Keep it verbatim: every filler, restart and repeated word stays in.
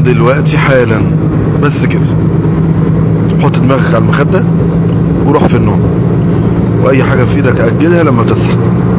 دلوقتي حالا. بس كده. حط دماغك على المخدة وروح في النوم، واي حاجة في ايدك اجلها لما تصحى.